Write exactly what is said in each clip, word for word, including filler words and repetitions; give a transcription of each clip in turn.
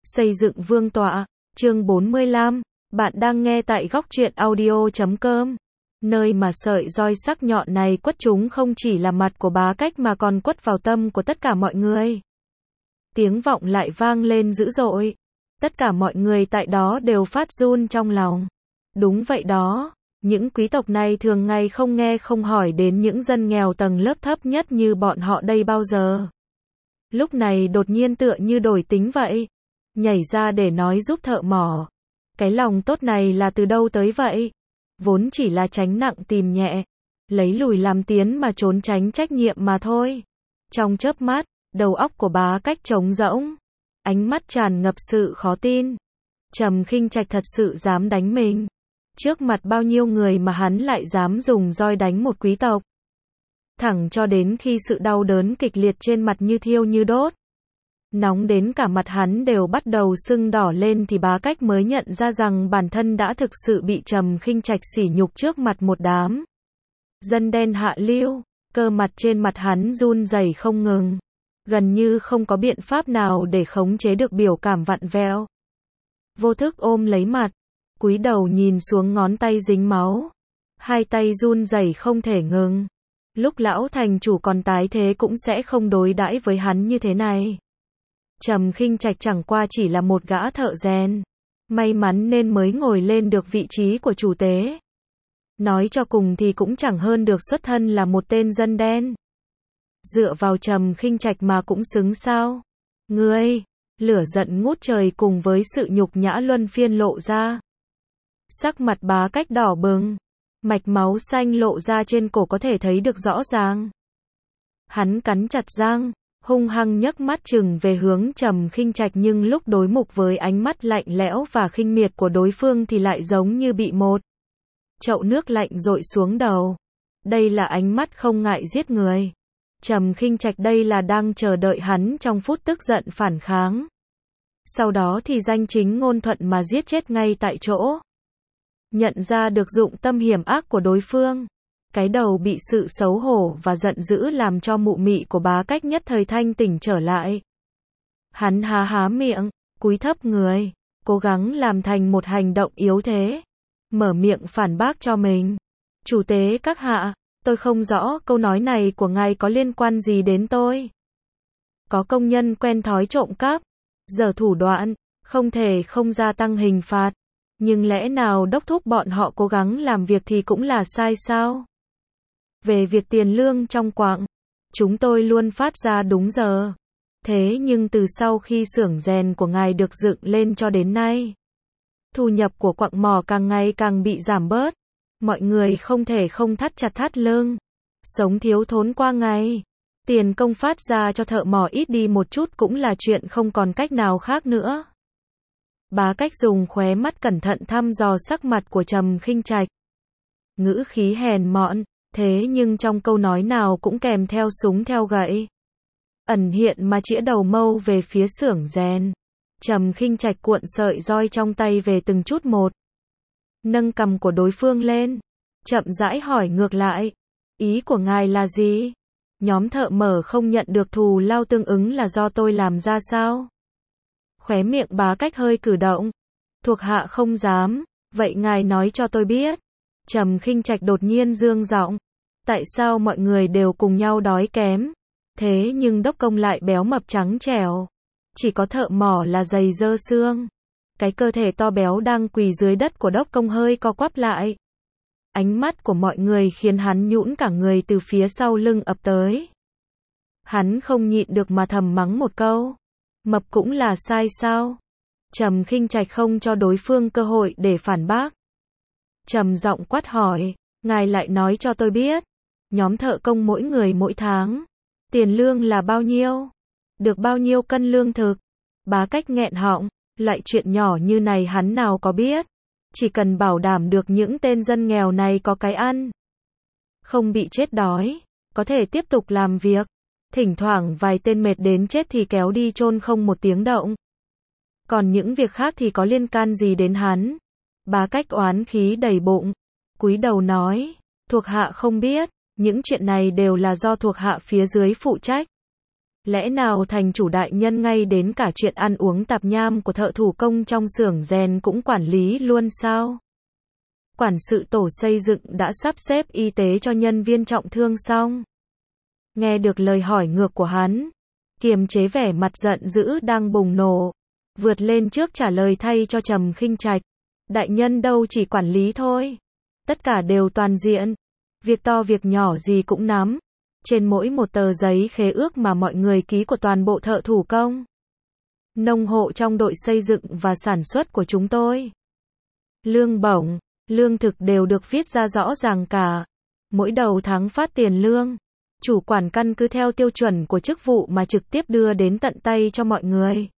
Xây dựng vương tọa, chương bốn mươi lăm, bạn đang nghe tại góc truyện audio chấm com. Nơi mà sợi roi sắc nhọn này quất trúng không chỉ là mặt của Bá Cách mà còn quất vào tâm của tất cả mọi người. Tiếng vọng lại vang lên dữ dội. Tất cả mọi người tại đó đều phát run trong lòng. Đúng vậy đó, những quý tộc này thường ngày không nghe không hỏi đến những dân nghèo tầng lớp thấp nhất như bọn họ đây bao giờ. Lúc này đột nhiên tựa như đổi tính vậy. Nhảy ra để nói giúp thợ mỏ. Cái lòng tốt này là từ đâu tới vậy? Vốn chỉ là tránh nặng tìm nhẹ. Lấy lùi làm tiến mà trốn tránh trách nhiệm mà thôi. Trong chớp mắt, đầu óc của Bá Cách trống rỗng. Ánh mắt tràn ngập sự khó tin. Trầm Khinh Trạch thật sự dám đánh mình. Trước mặt bao nhiêu người mà hắn lại dám dùng roi đánh một quý tộc. Thẳng cho đến khi sự đau đớn kịch liệt trên mặt như thiêu như đốt. Nóng đến cả mặt hắn đều bắt đầu sưng đỏ lên thì Bá Cách mới nhận ra rằng bản thân đã thực sự bị Trầm Khinh Trạch sỉ nhục trước mặt một đám dân đen hạ lưu. Cơ mặt trên mặt hắn run rẩy không ngừng. Gần như không có biện pháp nào để khống chế được biểu cảm vặn vẹo. Vô thức ôm lấy mặt, cúi đầu nhìn xuống ngón tay dính máu. Hai tay run rẩy không thể ngừng. Lúc lão thành chủ còn tái thế cũng sẽ không đối đãi với hắn như thế này. Trầm Khinh Trạch chẳng qua chỉ là một gã thợ rèn. May mắn nên mới ngồi lên được vị trí của chủ tế. Nói cho cùng thì cũng chẳng hơn được xuất thân là một tên dân đen. Dựa vào Trầm Khinh Trạch mà cũng xứng sao? Ngươi, lửa giận ngút trời cùng với sự nhục nhã luân phiên lộ ra. Sắc mặt Bá Cách đỏ bừng. Mạch máu xanh lộ ra trên cổ có thể thấy được rõ ràng. Hắn cắn chặt răng, hung hăng nhấc mắt chừng về hướng Trầm Khinh Trạch nhưng lúc đối mục với ánh mắt lạnh lẽo và khinh miệt của đối phương thì lại giống như bị một chậu nước lạnh dội xuống đầu. Đây là ánh mắt không ngại giết người. Trầm Khinh Trạch đây là đang chờ đợi hắn trong phút tức giận phản kháng. Sau đó thì danh chính ngôn thuận mà giết chết ngay tại chỗ. Nhận ra được dụng tâm hiểm ác của đối phương. Cái đầu bị sự xấu hổ và giận dữ làm cho mụ mị của Bá Cách nhất thời thanh tỉnh trở lại. Hắn há há miệng, cúi thấp người, cố gắng làm thành một hành động yếu thế. Mở miệng phản bác cho mình. Chủ tế các hạ, tôi không rõ câu nói này của ngài có liên quan gì đến tôi. Có công nhân quen thói trộm cắp, giở thủ đoạn, không thể không gia tăng hình phạt. Nhưng lẽ nào đốc thúc bọn họ cố gắng làm việc thì cũng là sai sao? Về việc tiền lương trong quặng, chúng tôi luôn phát ra đúng giờ. Thế nhưng từ sau khi xưởng rèn của ngài được dựng lên cho đến nay, thu nhập của quặng mỏ càng ngày càng bị giảm bớt. Mọi người không thể không thắt chặt thắt lưng. Sống thiếu thốn qua ngày. Tiền công phát ra cho thợ mỏ ít đi một chút cũng là chuyện không còn cách nào khác nữa. Bá Cách dùng khóe mắt cẩn thận thăm dò sắc mặt của Trầm Khinh Trạch. Ngữ khí hèn mọn, thế nhưng trong câu nói nào cũng kèm theo súng theo gậy. Ẩn hiện mà chĩa đầu mâu về phía xưởng rèn. Trầm Khinh Trạch cuộn sợi roi trong tay về từng chút một. Nâng cằm của đối phương lên. Chậm rãi hỏi ngược lại. Ý của ngài là gì? Nhóm thợ mở không nhận được thù lao tương ứng là do tôi làm ra sao? Khóe miệng Bá Cách hơi cử động. Thuộc hạ không dám. Vậy ngài nói cho tôi biết. Trầm Khinh Trạch đột nhiên dương giọng. Tại sao mọi người đều cùng nhau đói kém? Thế nhưng đốc công lại béo mập trắng trẻo. Chỉ có thợ mỏ là gầy dơ xương. Cái cơ thể to béo đang quỳ dưới đất của đốc công hơi co quắp lại. Ánh mắt của mọi người khiến hắn nhũn cả người từ phía sau lưng ập tới. Hắn không nhịn được mà thầm mắng một câu. Mập cũng là sai sao? Trầm Khinh Trạch không cho đối phương cơ hội để phản bác. Trầm giọng quát hỏi, ngài lại nói cho tôi biết. Nhóm thợ công mỗi người mỗi tháng. Tiền lương là bao nhiêu? Được bao nhiêu cân lương thực? Bá Cách nghẹn họng. Loại chuyện nhỏ như này hắn nào có biết. Chỉ cần bảo đảm được những tên dân nghèo này có cái ăn. Không bị chết đói. Có thể tiếp tục làm việc. Thỉnh thoảng vài tên mệt đến chết thì kéo đi chôn không một tiếng động. Còn những việc khác thì có liên can gì đến hắn? Bá Cách oán khí đầy bụng. Cúi đầu nói. Thuộc hạ không biết. Những chuyện này đều là do thuộc hạ phía dưới phụ trách. Lẽ nào thành chủ đại nhân ngay đến cả chuyện ăn uống tạp nham của thợ thủ công trong xưởng rèn cũng quản lý luôn sao? Quản sự tổ xây dựng đã sắp xếp y tế cho nhân viên trọng thương xong. Nghe được lời hỏi ngược của hắn, kiềm chế vẻ mặt giận dữ đang bùng nổ, vượt lên trước trả lời thay cho Trầm Khinh Trạch. Đại nhân đâu chỉ quản lý thôi. Tất cả đều toàn diện. Việc to việc nhỏ gì cũng nắm. Trên mỗi một tờ giấy khế ước mà mọi người ký của toàn bộ thợ thủ công, nông hộ trong đội xây dựng và sản xuất của chúng tôi. Lương bổng, lương thực đều được viết ra rõ ràng cả. Mỗi đầu tháng phát tiền lương. Chủ quản căn cứ theo tiêu chuẩn của chức vụ mà trực tiếp đưa đến tận tay cho mọi người.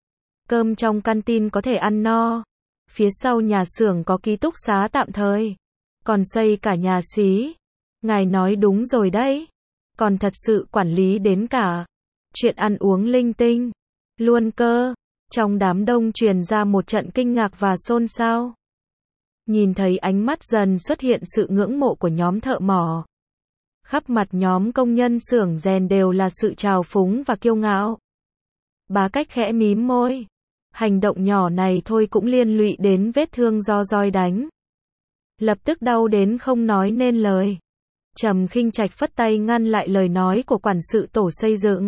Cơm trong canteen có thể ăn no. Phía sau nhà xưởng có ký túc xá tạm thời. Còn xây cả nhà xí. Ngài nói đúng rồi đấy. Còn thật sự quản lý đến cả chuyện ăn uống linh tinh. Luôn cơ. Trong đám đông truyền ra một trận kinh ngạc và xôn xao. Nhìn thấy ánh mắt dần xuất hiện sự ngưỡng mộ của nhóm thợ mỏ. Khắp mặt nhóm công nhân xưởng rèn đều là sự trào phúng và kiêu ngạo. Bá Cách khẽ mím môi. Hành động nhỏ này thôi cũng liên lụy đến vết thương do roi đánh. Lập tức đau đến không nói nên lời. Trầm Khinh Trạch phất tay ngăn lại lời nói của quản sự tổ xây dựng.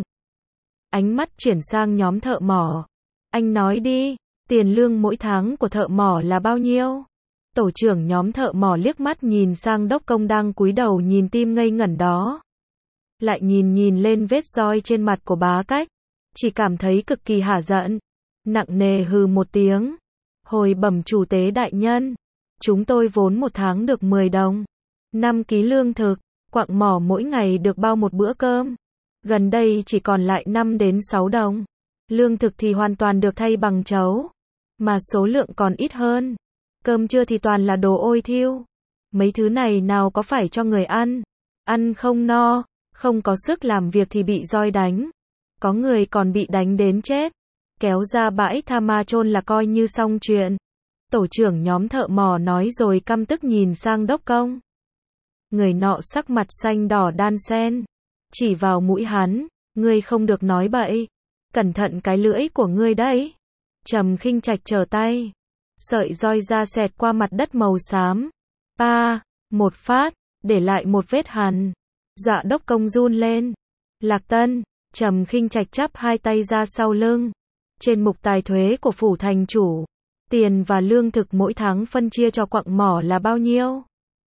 Ánh mắt chuyển sang nhóm thợ mỏ. Anh nói đi, tiền lương mỗi tháng của thợ mỏ là bao nhiêu? Tổ trưởng nhóm thợ mỏ liếc mắt nhìn sang đốc công đang cúi đầu nhìn tim ngây ngẩn đó. Lại nhìn nhìn lên vết roi trên mặt của Bá Cách. Chỉ cảm thấy cực kỳ hả giận. Nặng nề hừ một tiếng. Hồi bẩm chủ tế đại nhân. Chúng tôi vốn một tháng được mười đồng. năm ký lương thực. Quặng mỏ mỗi ngày được bao một bữa cơm. Gần đây chỉ còn lại năm đến sáu đồng. Lương thực thì hoàn toàn được thay bằng chấu. Mà số lượng còn ít hơn. Cơm trưa thì toàn là đồ ôi thiêu. Mấy thứ này nào có phải cho người ăn. Ăn không no, không có sức làm việc thì bị roi đánh. Có người còn bị đánh đến chết. Kéo ra bãi tha ma chôn là coi như xong chuyện. Tổ trưởng nhóm thợ mỏ nói rồi căm tức nhìn sang đốc công. Người nọ sắc mặt xanh đỏ đan xen. Chỉ vào mũi hắn. Ngươi không được nói bậy. Cẩn thận cái lưỡi của ngươi đấy. Trầm Khinh Trạch trở tay. Sợi roi ra xẹt qua mặt đất màu xám. Pa, một phát, để lại một vết hằn. Dọa đốc công run lên. Lạc Tân, Trầm Khinh Trạch chắp hai tay ra sau lưng. Trên mục tài thuế của phủ thành chủ, tiền và lương thực mỗi tháng phân chia cho quặng mỏ là bao nhiêu?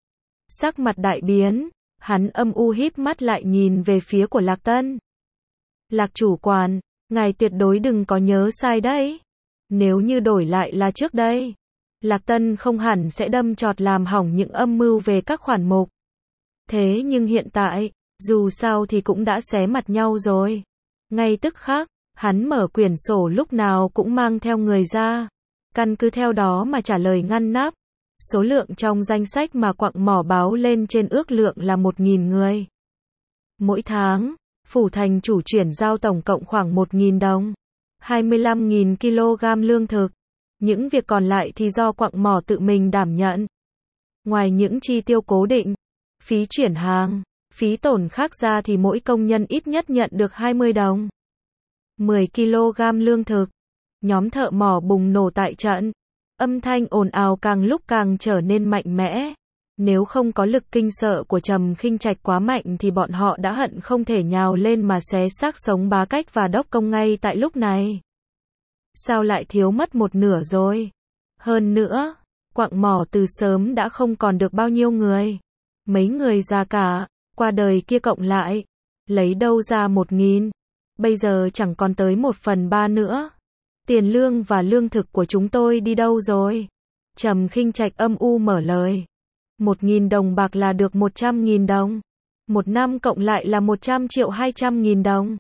Sắc mặt đại biến, hắn âm u híp mắt lại nhìn về phía của Lạc Tân. Lạc chủ quản, ngài tuyệt đối đừng có nhớ sai đấy. Nếu như đổi lại là trước đây, Lạc Tân không hẳn sẽ đâm chọt làm hỏng những âm mưu về các khoản mục. Thế nhưng hiện tại, dù sao thì cũng đã xé mặt nhau rồi. Ngay tức khắc, hắn mở quyển sổ lúc nào cũng mang theo người ra. Căn cứ theo đó mà trả lời ngăn nắp. Số lượng trong danh sách mà quặng mỏ báo lên trên ước lượng là một nghìn người. Mỗi tháng, phủ thành chủ chuyển giao tổng cộng khoảng một nghìn đồng. hai mươi lăm nghìn ki lô gam lương thực. Những việc còn lại thì do quặng mỏ tự mình đảm nhận. Ngoài những chi tiêu cố định, phí chuyển hàng, phí tổn khác ra thì mỗi công nhân ít nhất nhận được hai mươi đồng. mười ki lô gam lương thực. Nhóm thợ mỏ bùng nổ tại trận. Âm thanh ồn ào càng lúc càng trở nên mạnh mẽ. Nếu không có lực kinh sợ của Trầm Khinh Trạch quá mạnh thì bọn họ đã hận không thể nhào lên mà xé xác sống Bá Cách và đốc công ngay tại lúc này. Sao lại thiếu mất một nửa rồi? Hơn nữa, quặng mỏ từ sớm đã không còn được bao nhiêu người. Mấy người già cả, qua đời kia cộng lại, lấy đâu ra một nghìn. Bây giờ chẳng còn tới một phần ba nữa. Tiền lương và lương thực của chúng tôi đi đâu rồi? Trầm Khinh Trạch âm u mở lời. Một nghìn đồng bạc là được một trăm nghìn đồng. Một năm cộng lại là một trăm triệu hai trăm nghìn đồng.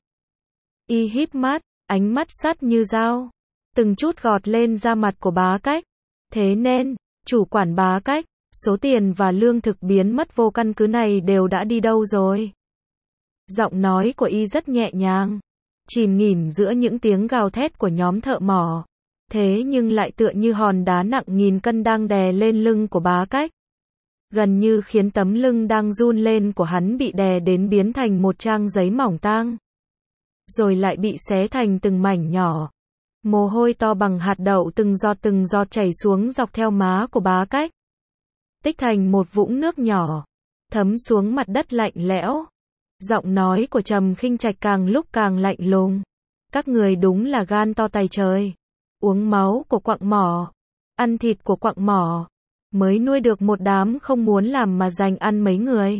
Y híp mắt, ánh mắt sắt như dao. Từng chút gọt lên da mặt của Bá Cách. Thế nên, chủ quản Bá Cách, số tiền và lương thực biến mất vô căn cứ này đều đã đi đâu rồi? Giọng nói của y rất nhẹ nhàng, chìm nghỉm giữa những tiếng gào thét của nhóm thợ mỏ. Thế nhưng lại tựa như hòn đá nặng nghìn cân đang đè lên lưng của Bá Cách. Gần như khiến tấm lưng đang run lên của hắn bị đè đến biến thành một trang giấy mỏng tang. rồi lại bị xé thành từng mảnh nhỏ. Mồ hôi to bằng hạt đậu từng giọt từng giọt chảy xuống dọc theo má của Bá Cách. Tích thành một vũng nước nhỏ, thấm xuống mặt đất lạnh lẽo. Giọng nói của Trầm Khinh Trạch càng lúc càng lạnh lùng. Các người đúng là gan to tày trời. Uống máu của quặng mỏ, ăn thịt của quặng mỏ, mới nuôi được một đám không muốn làm mà dành ăn mấy người.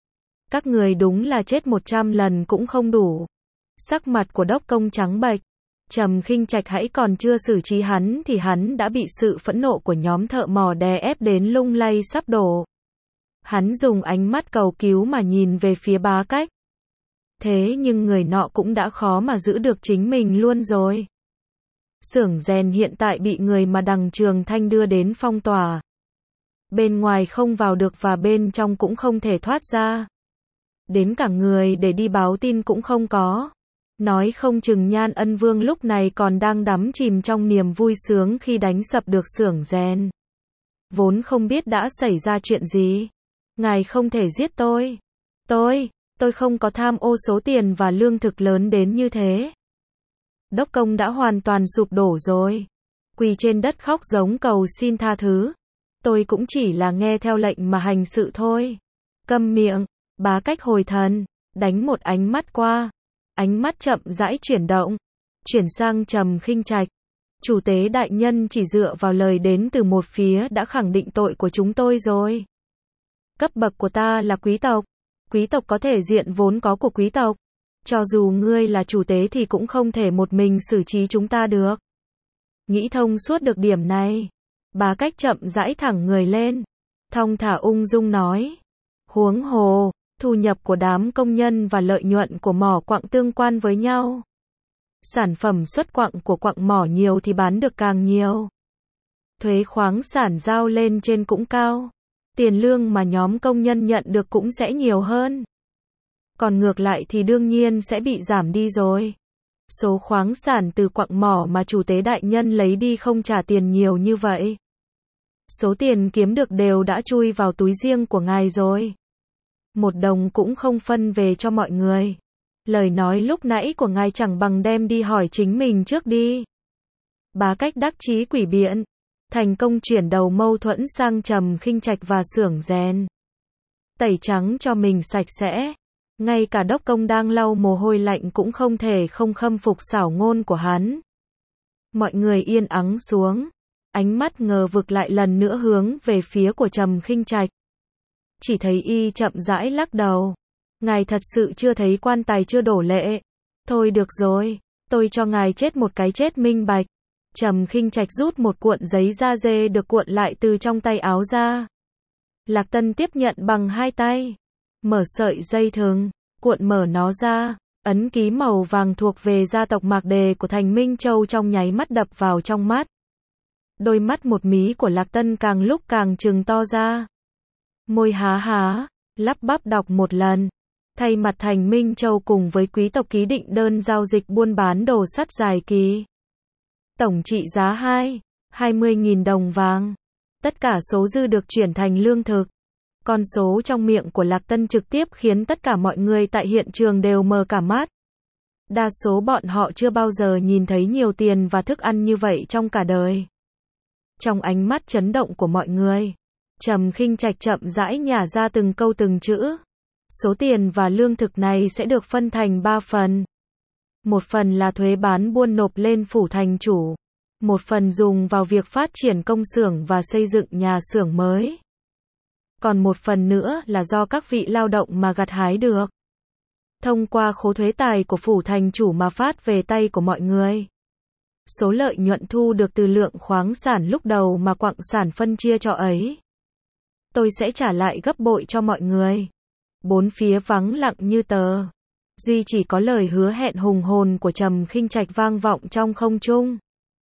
Các người đúng là chết một trăm lần cũng không đủ. Sắc mặt của Đốc Công trắng bệch. Trầm Khinh Trạch hãy còn chưa xử trí hắn thì hắn đã bị sự phẫn nộ của nhóm thợ mỏ đè ép đến lung lay sắp đổ. Hắn dùng ánh mắt cầu cứu mà nhìn về phía Bá Cách. Thế nhưng người nọ cũng đã khó mà giữ được chính mình luôn rồi. Xưởng rèn hiện tại bị người mà Đằng Trường Thanh đưa đến phong tỏa. Bên ngoài không vào được và bên trong cũng không thể thoát ra. Đến cả người để đi báo tin cũng không có. Nói không chừng Nhan Ân Vương lúc này còn đang đắm chìm trong niềm vui sướng khi đánh sập được xưởng rèn. Vốn không biết đã xảy ra chuyện gì. Ngài không thể giết tôi. Tôi, tôi không có tham ô số tiền và lương thực lớn đến như thế. Đốc Công đã hoàn toàn sụp đổ rồi. Quỳ trên đất khóc giống cầu xin tha thứ. Tôi cũng chỉ là nghe theo lệnh mà hành sự thôi. Câm miệng. Bá Cách hồi thần, đánh một ánh mắt qua. Ánh mắt chậm rãi chuyển động, chuyển sang Trầm Khinh Trạch. Chủ tế đại nhân chỉ dựa vào lời đến từ một phía đã khẳng định tội của chúng tôi rồi. Cấp bậc của ta là quý tộc. Quý tộc có thể diện vốn có của quý tộc. Cho dù ngươi là chủ tế thì cũng không thể một mình xử trí chúng ta được. Nghĩ thông suốt được điểm này. Bá Cách chậm rãi thẳng người lên. Thong thả ung dung nói. Huống hồ, thu nhập của đám công nhân và lợi nhuận của mỏ quặng tương quan với nhau. Sản phẩm xuất quặng của quặng mỏ nhiều thì bán được càng nhiều. Thuế khoáng sản giao lên trên cũng cao. Tiền lương mà nhóm công nhân nhận được cũng sẽ nhiều hơn. Còn ngược lại thì đương nhiên sẽ bị giảm đi rồi. Số khoáng sản từ quặng mỏ mà chủ tế đại nhân lấy đi không trả tiền nhiều như vậy. Số tiền kiếm được đều đã chui vào túi riêng của ngài rồi. Một đồng cũng không phân về cho mọi người. Lời nói lúc nãy của ngài chẳng bằng đem đi hỏi chính mình trước đi. Bá Cách đắc chí quỷ biện, thành công chuyển đầu mâu thuẫn sang Trầm Khinh Trạch và xưởng rèn. Tẩy trắng cho mình sạch sẽ. Ngay cả Đốc Công đang lau mồ hôi lạnh cũng không thể không khâm phục xảo ngôn của hắn. Mọi người yên ắng xuống. Ánh mắt ngờ vực lại lần nữa hướng về phía của Trầm Khinh Trạch. Chỉ thấy y chậm rãi lắc đầu. Ngài thật sự chưa thấy quan tài chưa đổ lệ. Thôi được rồi, tôi cho ngài chết một cái chết minh bạch. Trầm Khinh Trạch rút một cuộn giấy da dê được cuộn lại từ trong tay áo ra. Lạc Tân tiếp nhận bằng hai tay. Mở sợi dây thừng, cuộn mở nó ra. Ấn ký màu vàng thuộc về gia tộc Mạc Đề của Thành Minh Châu trong nháy mắt đập vào trong mắt. Đôi mắt một mí của Lạc Tân càng lúc càng trừng to ra. Môi há há, lắp bắp đọc một lần. Thay mặt Thành Minh Châu cùng với quý tộc ký định đơn giao dịch buôn bán đồ sắt dài kỳ. Tổng trị giá hai, hai mươi nghìn đồng vàng. Tất cả số dư được chuyển thành lương thực. Con số trong miệng của Lạc Tân trực tiếp khiến tất cả mọi người tại hiện trường đều mờ cả mắt. Đa số bọn họ chưa bao giờ nhìn thấy nhiều tiền và thức ăn như vậy trong cả đời. Trong ánh mắt chấn động của mọi người, Trầm Khinh Trạch chậm rãi nhả ra từng câu từng chữ. Số tiền và lương thực này sẽ được phân thành ba phần. Một phần là thuế bán buôn nộp lên phủ thành chủ. Một phần dùng vào việc phát triển công xưởng và xây dựng nhà xưởng mới. Còn một phần nữa là do các vị lao động mà gặt hái được. Thông qua khố thuế tài của phủ thành chủ mà phát về tay của mọi người. Số lợi nhuận thu được từ lượng khoáng sản lúc đầu mà quặng sản phân chia cho ấy. Tôi sẽ trả lại gấp bội cho mọi người. Bốn phía vắng lặng như tờ. Duy chỉ có lời hứa hẹn hùng hồn của Trầm Khinh Trạch vang vọng trong không trung.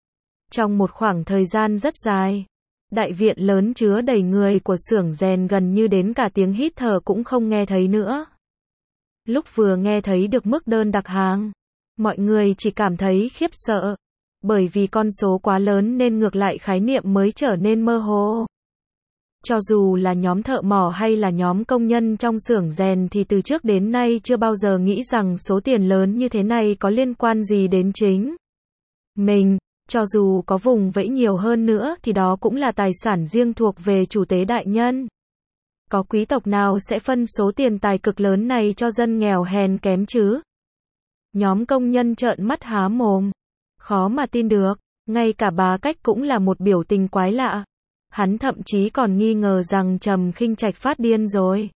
Trong một khoảng thời gian rất dài, đại viện lớn chứa đầy người của xưởng rèn gần như đến cả tiếng hít thở cũng không nghe thấy nữa. Lúc vừa nghe thấy được mức đơn đặt hàng, mọi người chỉ cảm thấy khiếp sợ. Bởi vì con số quá lớn nên ngược lại khái niệm mới trở nên mơ hồ. Cho dù là nhóm thợ mỏ hay là nhóm công nhân trong xưởng rèn thì từ trước đến nay chưa bao giờ nghĩ rằng số tiền lớn như thế này có liên quan gì đến chính mình. Cho dù có vùng vẫy nhiều hơn nữa thì đó cũng là tài sản riêng thuộc về chủ tế đại nhân. Có quý tộc nào sẽ phân số tiền tài cực lớn này cho dân nghèo hèn kém chứ? Nhóm công nhân trợn mắt há mồm. Khó mà tin được, ngay cả Bá Cách cũng là một biểu tình quái lạ. Hắn thậm chí còn nghi ngờ rằng Trầm Khinh Trạch phát điên rồi.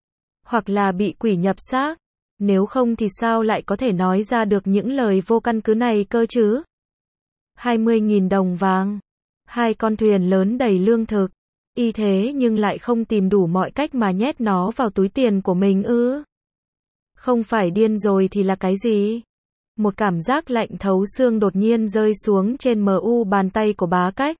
Hoặc là bị quỷ nhập xác. Nếu không thì sao lại có thể nói ra được những lời vô căn cứ này cơ chứ? hai mươi nghìn đồng vàng. Hai con thuyền lớn đầy lương thực. Y thế nhưng lại không tìm đủ mọi cách mà nhét nó vào túi tiền của mình ư? Không phải điên rồi thì là cái gì? Một cảm giác lạnh thấu xương đột nhiên rơi xuống trên mờ u bàn tay của Bá Cách.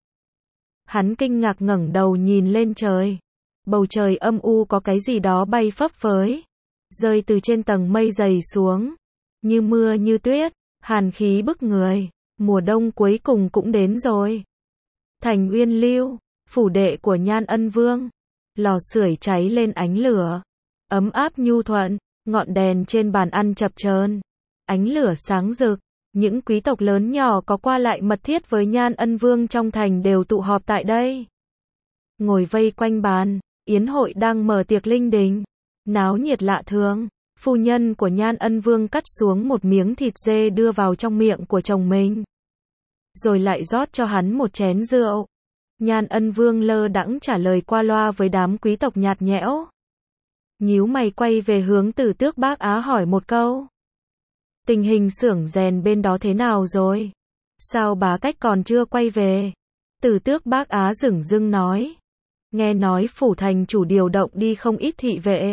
Hắn kinh ngạc ngẩng đầu nhìn lên trời. Bầu trời âm u có cái gì đó bay phấp phới, rơi từ trên tầng mây dày xuống, như mưa như tuyết, hàn khí bức người. Mùa đông cuối cùng cũng đến rồi. Thành Uyên Lưu, phủ đệ của Nhan Ân Vương. Lò sưởi cháy lên ánh lửa, ấm áp nhu thuận, ngọn đèn trên bàn ăn chập chờn, ánh lửa sáng rực. Những quý tộc lớn nhỏ có qua lại mật thiết với Nhan Ân Vương trong thành đều tụ họp tại đây. Ngồi vây quanh bàn, yến hội đang mở tiệc linh đình, náo nhiệt lạ thường. Phu nhân của Nhan Ân Vương cắt xuống một miếng thịt dê đưa vào trong miệng của chồng mình, rồi lại rót cho hắn một chén rượu. Nhan Ân Vương lơ đãng trả lời qua loa với đám quý tộc nhạt nhẽo. Nhíu mày quay về hướng Tử Tước Bác Á hỏi một câu. Tình hình xưởng rèn bên đó thế nào rồi? Sao Bá Cách còn chưa quay về? Tử Tước Bác Á dửng dưng nói. Nghe nói phủ thành chủ điều động đi không ít thị vệ.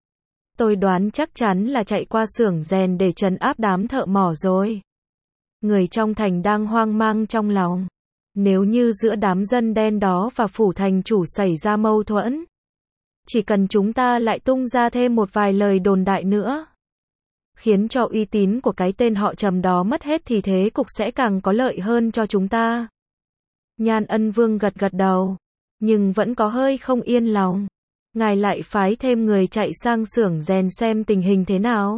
Tôi đoán chắc chắn là chạy qua xưởng rèn để trấn áp đám thợ mỏ rồi. Người trong thành đang hoang mang trong lòng. Nếu như giữa đám dân đen đó và phủ thành chủ xảy ra mâu thuẫn, chỉ cần chúng ta lại tung ra thêm một vài lời đồn đại nữa, khiến cho uy tín của cái tên họ Trầm đó mất hết thì thế cục sẽ càng có lợi hơn cho chúng ta. Nhan Ân Vương gật gật đầu, nhưng vẫn có hơi không yên lòng. Ngài lại phái thêm người chạy sang xưởng rèn xem tình hình thế nào?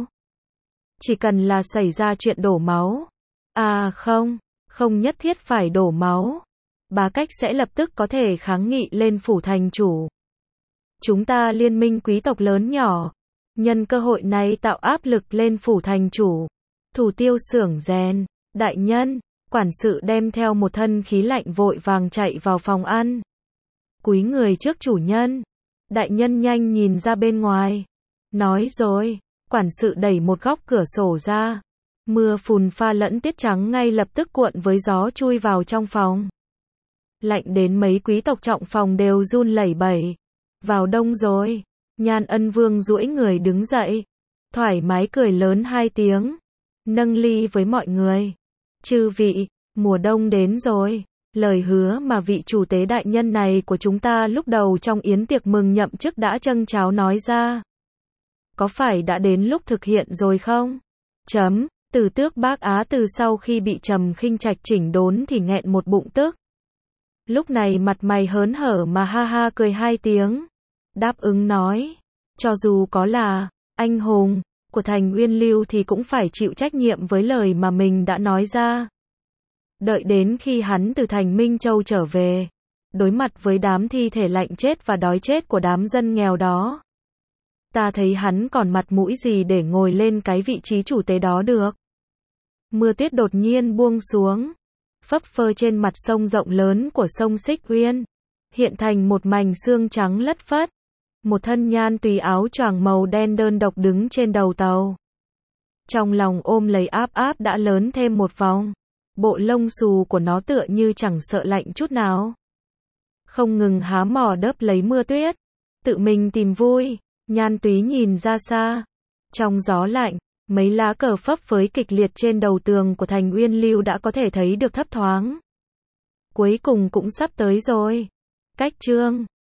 Chỉ cần là xảy ra chuyện đổ máu. À không, không nhất thiết phải đổ máu. Bá Cách sẽ lập tức có thể kháng nghị lên phủ thành chủ. Chúng ta liên minh quý tộc lớn nhỏ, nhân cơ hội này tạo áp lực lên phủ thành chủ. Thủ tiêu xưởng rèn, đại nhân, quản sự đem theo một thân khí lạnh vội vàng chạy vào phòng ăn. Cúi người trước chủ nhân. Đại nhân nhanh nhìn ra bên ngoài. Nói rồi, quản sự đẩy một góc cửa sổ ra. Mưa phùn pha lẫn tiết trắng ngay lập tức cuộn với gió chui vào trong phòng. Lạnh đến mấy quý tộc trọng phòng đều run lẩy bẩy. Vào đông rồi. Nhan Ân Vương duỗi người đứng dậy, thoải mái cười lớn hai tiếng, nâng ly với mọi người. Chư vị, mùa đông đến rồi. Lời hứa mà vị chủ tế đại nhân này của chúng ta lúc đầu trong yến tiệc mừng nhậm chức đã dâng cháo nói ra, có phải đã đến lúc thực hiện rồi không? Chấm. Tử Tước Bác Á từ sau khi bị Trầm Khinh Trạch chỉnh đốn thì nghẹn một bụng tức. Lúc này mặt mày hớn hở mà ha ha cười hai tiếng, đáp ứng nói, cho dù có là anh hùng của thành Uyên Lưu thì cũng phải chịu trách nhiệm với lời mà mình đã nói ra. Đợi đến khi hắn từ thành Minh Châu trở về, đối mặt với đám thi thể lạnh chết và đói chết của đám dân nghèo đó, ta thấy hắn còn mặt mũi gì để ngồi lên cái vị trí chủ tế đó được. Mưa tuyết đột nhiên buông xuống, phấp phơ trên mặt sông rộng lớn của sông Xích Uyên, hiện thành một mảnh sương trắng lất phất. Một thân nhan tùy áo choàng màu đen đơn độc đứng trên đầu tàu. Trong lòng ôm lấy áp áp đã lớn thêm một vòng. Bộ lông xù của nó tựa như chẳng sợ lạnh chút nào. Không ngừng há mỏ đớp lấy mưa tuyết. Tự mình tìm vui. Nhan túy nhìn ra xa. Trong gió lạnh, mấy lá cờ phấp phới kịch liệt trên đầu tường của thành Uyên Lưu đã có thể thấy được thấp thoáng. Cuối cùng cũng sắp tới rồi. Cách chương